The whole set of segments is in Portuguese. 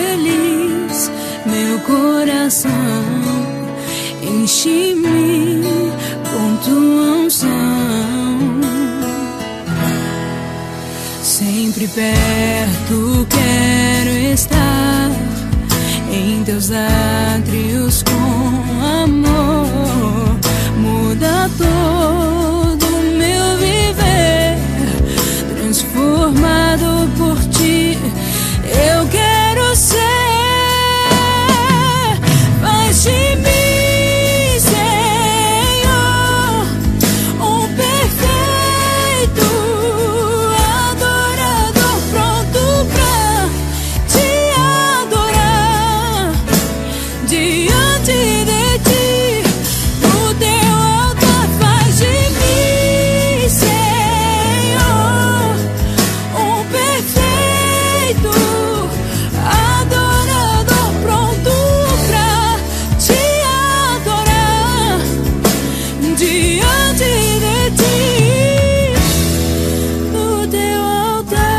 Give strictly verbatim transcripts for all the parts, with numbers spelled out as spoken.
feliz meu coração. Enche-me com tua unção. Sempre perto quero estar, em teus átrios com amor. Muda todo o meu viver, transformado por ti. Eu quero ser. Faz de mim, Senhor, um perfeito adorador, pronto pra te adorar diante de ti, no teu altar. Faz de mim, Senhor, um perfeito adorador, pronto pra te adorar diante de ti, no teu altar.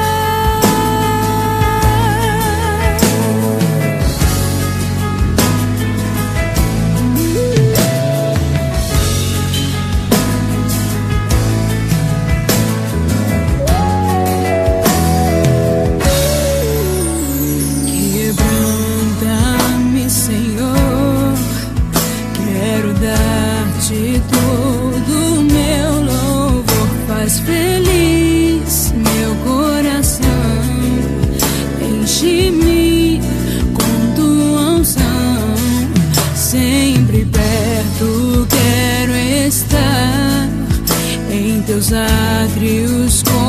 Quebranta-me, Senhor, quero dar-te todo o meu louvor. Faz feliz meu coração, enche-me com tua unção. Sempre perto quero estar, em teus átrios com